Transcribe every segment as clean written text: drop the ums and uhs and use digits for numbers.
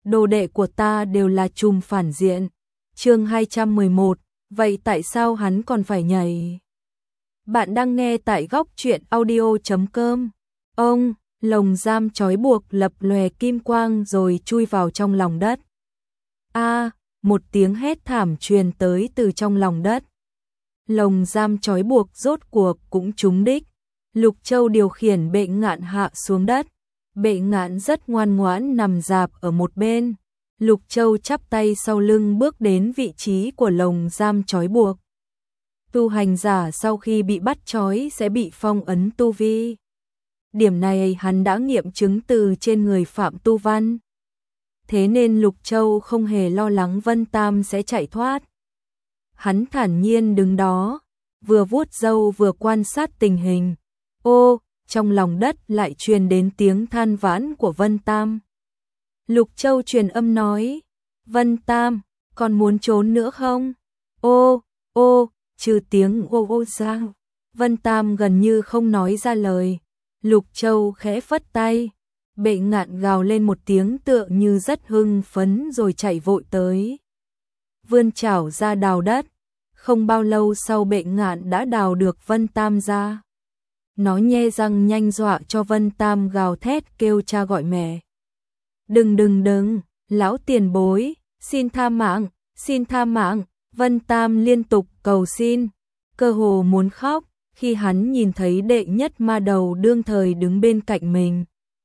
đồ đệ của ta đều là trùm phản diện. Chương 211, vậy tại sao hắn còn phải nhảy? Bạn đang nghe tại góc truyện audio.com. Ông, lồng giam trói buộc lập lòe kim quang rồi chui vào trong lòng đất. Một tiếng hét thảm truyền tới từ trong lòng đất. Lồng giam trói buộc rốt cuộc cũng trúng đích. Lục Châu điều khiển Bệ Ngạn hạ xuống đất. Bệ Ngạn rất ngoan ngoãn nằm rạp ở một bên. Lục Châu chắp tay sau lưng bước đến vị trí của lồng giam trói buộc. Tu hành giả sau khi bị bắt trói sẽ bị phong ấn tu vi. Điểm này hắn đã nghiệm chứng từ trên người Phạm Tu Văn. Thế nên Lục Châu không hề lo lắng Vân Tam sẽ chạy thoát. Hắn thản nhiên đứng đó, vừa vuốt râu vừa quan sát tình hình. Trong lòng đất lại truyền đến tiếng than vãn của Vân Tam. Lục Châu truyền âm nói, Vân Tam, còn muốn trốn nữa không? Trừ tiếng ô ra, Vân Tam gần như không nói ra lời. Lục Châu khẽ phất tay, Bệ Ngạn gào lên một tiếng tựa như rất hưng phấn rồi chạy vội tới. Vươn chảo ra đào đất, không bao lâu sau Bệ Ngạn đã đào được Vân Tam ra. Nó nhe răng nhanh dọa cho Vân Tam gào thét kêu cha gọi mẹ. Đừng, lão tiền bối, xin tha mạng, Vân Tam liên tục cầu xin, cơ hồ muốn khóc khi hắn nhìn thấy đệ nhất ma đầu đương thời đứng bên cạnh mình.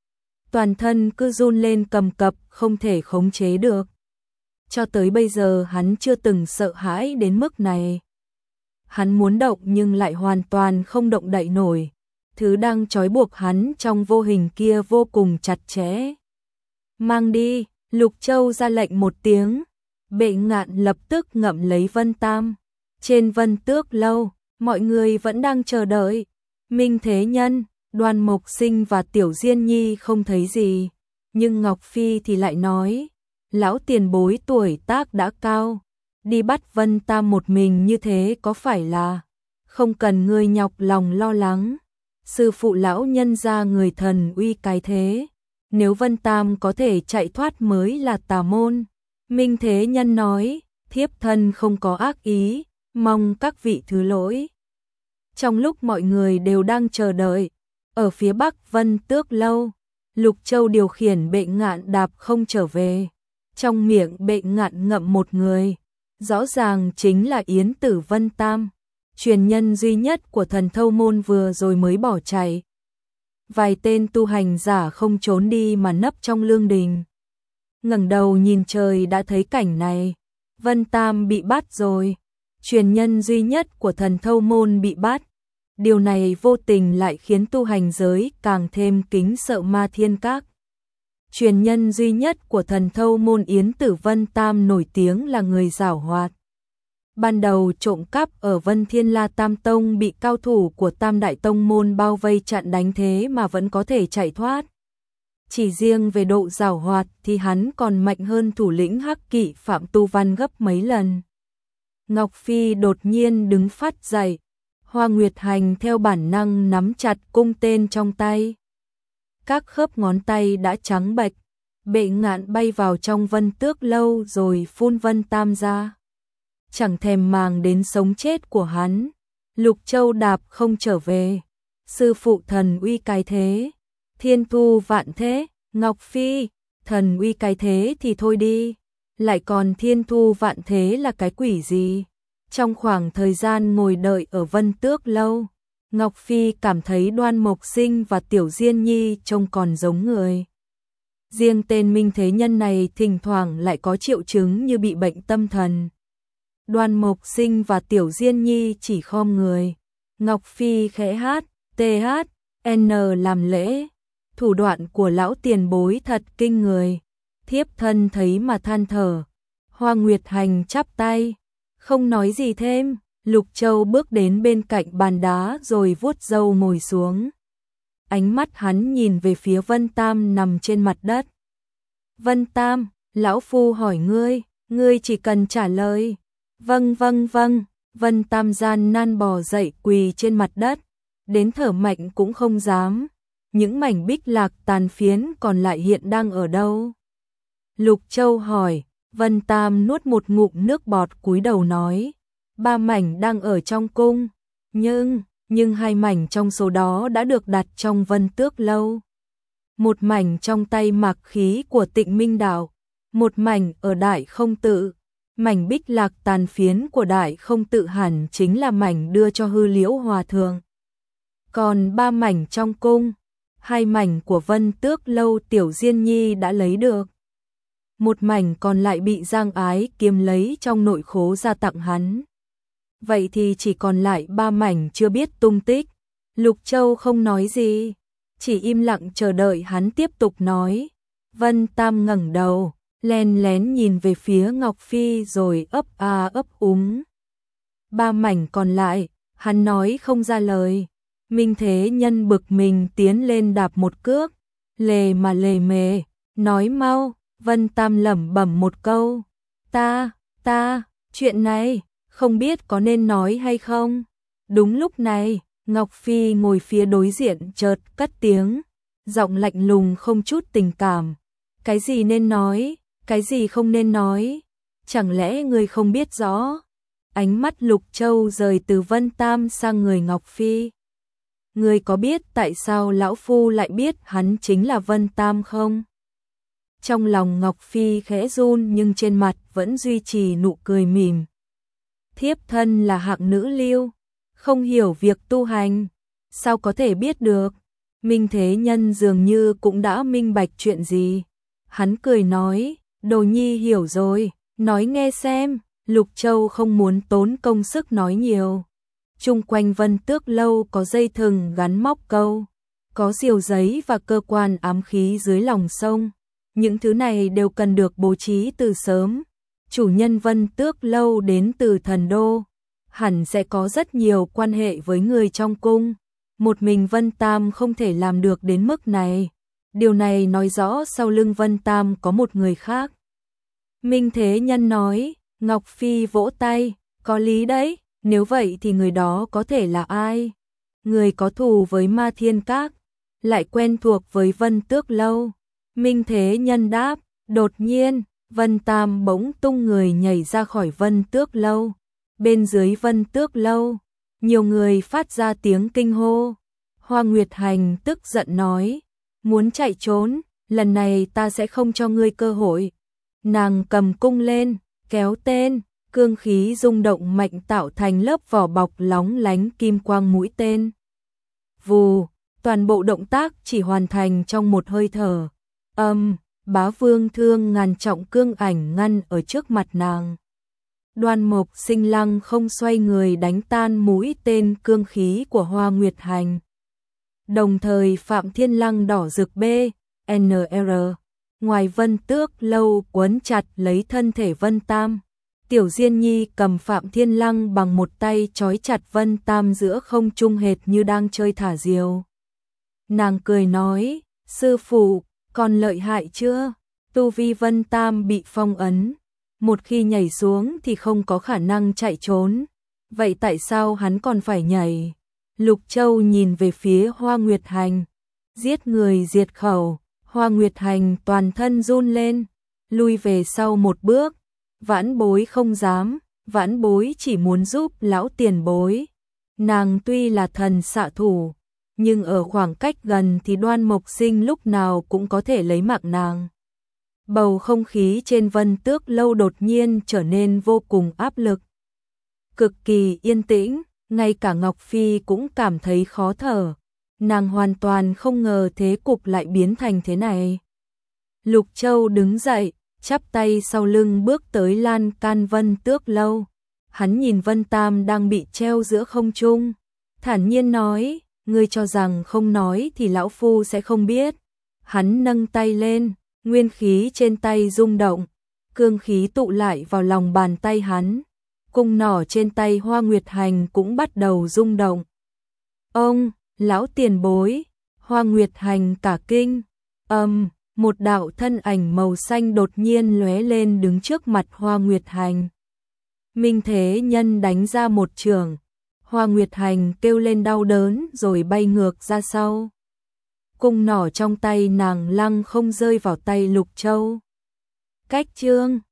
Toàn thân cứ run lên cầm cập không thể khống chế được. Cho tới bây giờ hắn chưa từng sợ hãi đến mức này. Hắn muốn động nhưng lại hoàn toàn không động đậy nổi. Thứ đang trói buộc hắn trong vô hình kia vô cùng chặt chẽ. Mang đi, Lục Châu ra lệnh một tiếng. Bệ Ngạn lập tức ngậm lấy Vân Tam. Trên Vân Tước lâu, mọi người vẫn đang chờ đợi. Minh Thế Nhân, Đoan Mộc Sinh và Tiểu Diên Nhi không thấy gì. Nhưng Ngọc Phi thì lại nói, lão tiền bối tuổi tác đã cao. Đi bắt Vân Tam một mình như thế có phải là không cần ngươi nhọc lòng lo lắng. Sư phụ lão nhân ra người thần uy cái thế. Nếu Vân Tam có thể chạy thoát mới là tà môn. Minh Thế Nhân nói, thiếp thân không có ác ý, mong các vị thứ lỗi. Trong lúc mọi người đều đang chờ đợi, ở phía bắc Vân Tước lâu, Lục Châu điều khiển Bệ Ngạn đạp không trở về. Trong miệng Bệ Ngạn ngậm một người, rõ ràng chính là Yến Tử Vân Tam, truyền nhân duy nhất của Thần Thâu môn vừa rồi mới bỏ chạy. Vài tên tu hành giả không trốn đi mà nấp trong lương đình. Ngẩng đầu nhìn trời đã thấy cảnh này, Vân Tam bị bắt rồi, truyền nhân duy nhất của Thần Thâu môn bị bắt. Điều này vô tình lại khiến tu hành giới càng thêm kính sợ Ma Thiên Các. Truyền nhân duy nhất của Thần Thâu môn Yến Tử Vân Tam nổi tiếng là người giảo hoạt. Ban đầu trộm cắp ở Vân Thiên La Tam Tông bị cao thủ của Tam Đại Tông môn bao vây chặn đánh thế mà vẫn có thể chạy thoát. Chỉ riêng về độ giảo hoạt thì hắn còn mạnh hơn thủ lĩnh Hắc Kỵ Phạm Tu Văn gấp mấy lần. Ngọc Phi đột nhiên đứng phát dậy, Hoa Nguyệt Hành theo bản năng nắm chặt cung tên trong tay. Các khớp ngón tay đã trắng bệch, Bệ Ngạn bay vào trong Vân Tước lâu rồi phun Vân Tam ra. Chẳng thèm màng đến sống chết của hắn. Lục Châu đạp không trở về. Sư phụ thần uy cái thế, thiên thu vạn thế. Ngọc Phi, thần uy cái thế thì thôi đi, lại còn thiên thu vạn thế là cái quỷ gì? Trong khoảng thời gian ngồi đợi ở Vân Tước lâu, Ngọc Phi cảm thấy Đoan Mộc Sinh và Tiểu Diên Nhi trông còn giống người. Riêng tên Minh Thế Nhân này thỉnh thoảng lại có triệu chứng như bị bệnh tâm thần. Đoan Mộc Sinh và Tiểu Diên Nhi chỉ khom người. Ngọc Phi khẽ hát, THN làm lễ. Thủ đoạn của lão tiền bối thật kinh người. Thiếp thân thấy mà than thở. Hoa Nguyệt Hành chắp tay, không nói gì thêm. Lục Châu bước đến bên cạnh bàn đá rồi vuốt râu ngồi xuống. Ánh mắt hắn nhìn về phía Vân Tam nằm trên mặt đất. Vân Tam, lão phu hỏi ngươi chỉ cần trả lời. Vâng. Vân Tam gian nan bò dậy quỳ trên mặt đất, đến thở mạnh cũng không dám. Những mảnh bích lạc tàn phiến còn lại hiện đang ở đâu? Lục Châu hỏi, Vân Tam nuốt một ngụm nước bọt cúi đầu nói, 3 mảnh đang ở trong cung, nhưng 2 mảnh trong số đó đã được đặt trong Vân Tước Lâu. Một mảnh trong tay Mạc Khí của Tịnh Minh Đạo, một mảnh ở Đại Không Tự. Mảnh bích lạc tàn phiến của Đại Không Tự hẳn chính là mảnh đưa cho Hư Liễu Hòa Thượng. Còn 3 mảnh trong cung, 2 mảnh của Vân Tước Lâu Tiểu Diên Nhi đã lấy được. Một mảnh còn lại bị Giang Ái Kiếm lấy trong nội khố ra tặng hắn. Vậy thì chỉ còn lại 3 mảnh chưa biết tung tích. Lục Châu không nói gì, chỉ im lặng chờ đợi hắn tiếp tục nói. Vân Tam ngẩng đầu, len lén nhìn về phía Ngọc Phi rồi ấp a ấp úng. 3 mảnh còn lại, hắn nói không ra lời. Minh Thế Nhân bực mình tiến lên đạp một cước, lề mà lề mề, nói mau. Vân Tam lẩm bẩm một câu, ta, chuyện này, không biết có nên nói hay không. Đúng lúc này, Ngọc Phi ngồi phía đối diện chợt cất tiếng, giọng lạnh lùng không chút tình cảm. Cái gì nên nói, cái gì không nên nói, chẳng lẽ ngươi không biết rõ? Ánh mắt Lục Châu rời từ Vân Tam sang người Ngọc Phi. Ngươi có biết tại sao lão phu lại biết hắn chính là Vân Tam không? Trong lòng Ngọc Phi khẽ run nhưng trên mặt vẫn duy trì nụ cười mỉm. Thiếp thân là hạng nữ lưu, không hiểu việc tu hành, sao có thể biết được? Minh Thế Nhân dường như cũng đã minh bạch chuyện gì. Hắn cười nói, Đồ Nhi hiểu rồi, nói nghe xem. Lục Châu không muốn tốn công sức nói nhiều. Chung quanh Vân Tước Lâu có dây thừng gắn móc câu, có diều giấy và cơ quan ám khí dưới lòng sông. Những thứ này đều cần được bố trí từ sớm. Chủ nhân Vân Tước Lâu đến từ Thần Đô, hẳn sẽ có rất nhiều quan hệ với người trong cung. Một mình Vân Tam không thể làm được đến mức này. Điều này nói rõ sau lưng Vân Tam có một người khác. Minh Thế Nhân nói. Ngọc Phi vỗ tay, có lý đấy, nếu vậy thì người đó có thể là ai? Người có thù với Ma Thiên Các, lại quen thuộc với Vân Tước Lâu. Minh Thế Nhân đáp, đột nhiên, Vân Tam bỗng tung người nhảy ra khỏi Vân Tước Lâu. Bên dưới Vân Tước Lâu, nhiều người phát ra tiếng kinh hô. Hoa Nguyệt Hành tức giận nói, muốn chạy trốn, lần này ta sẽ không cho ngươi cơ hội. Nàng cầm cung lên, kéo tên, cương khí rung động mạnh tạo thành lớp vỏ bọc lóng lánh kim quang mũi tên. Vù, toàn bộ động tác chỉ hoàn thành trong một hơi thở. Bá Vương Thương ngàn trọng cương ảnh ngăn ở trước mặt nàng. Đoan Mộc Sinh lăng không xoay người đánh tan mũi tên cương khí của Hoa Nguyệt Hành. Đồng thời Phạm Thiên Lăng đỏ rực BNR. Ngoài Vân Tước Lâu quấn chặt lấy thân thể Vân Tam. Tiểu Diên Nhi cầm Phạm Thiên Lăng bằng một tay trói chặt Vân Tam giữa không trung hệt như đang chơi thả diều. Nàng cười nói, sư phụ, còn lợi hại chưa? Tu vi Vân Tam bị phong ấn. Một khi nhảy xuống thì không có khả năng chạy trốn. Vậy tại sao hắn còn phải nhảy? Lục Châu nhìn về phía Hoa Nguyệt Hành. Giết người diệt khẩu. Hoa Nguyệt Hành toàn thân run lên, lui về sau một bước. Vãn bối không dám, vãn bối chỉ muốn giúp lão tiền bối. Nàng tuy là thần xạ thủ, nhưng ở khoảng cách gần thì Đoan Mộc Sinh lúc nào cũng có thể lấy mạng nàng. Bầu không khí trên Vân Tước Lâu đột nhiên trở nên vô cùng áp lực. Cực kỳ yên tĩnh, ngay cả Ngọc Phi cũng cảm thấy khó thở. Nàng hoàn toàn không ngờ thế cục lại biến thành thế này. Lục Châu đứng dậy, chắp tay sau lưng bước tới lan can Vân Tước Lâu. Hắn nhìn Vân Tam đang bị treo giữa không trung, thản nhiên nói, ngươi cho rằng không nói thì lão phu sẽ không biết. Hắn nâng tay lên, nguyên khí trên tay rung động, cương khí tụ lại vào lòng bàn tay hắn. Cung nỏ trên tay Hoa Nguyệt Hành cũng bắt đầu rung động. Ông, lão tiền bối, Hoa Nguyệt Hành cả kinh. Một đạo thân ảnh màu xanh đột nhiên lóe lên đứng trước mặt Hoa Nguyệt Hành. Minh Thế Nhân đánh ra một chưởng, Hoa Nguyệt Hành kêu lên đau đớn rồi bay ngược ra sau. Cung nỏ trong tay nàng lăng không rơi vào tay Lục Châu. Cách chương